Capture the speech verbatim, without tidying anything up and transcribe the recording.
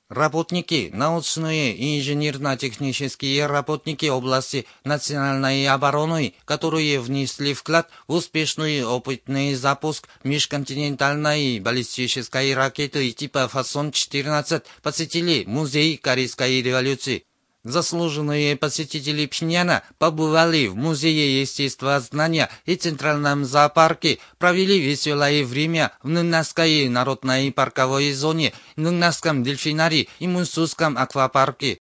Работники, научные и инженерно-технические работники области национальной обороны, которые внесли вклад в успешный опытный запуск межконтинентальной баллистической ракеты типа Фасон-четырнадцать, посетили музей Корейской революции. Заслуженные посетители Пхеньяна побывали в Музее естествознания и Центральном зоопарке, провели веселое время в Ныннасской народной парковой зоне, Ныннасском дельфинарии и Мунсусском аквапарке.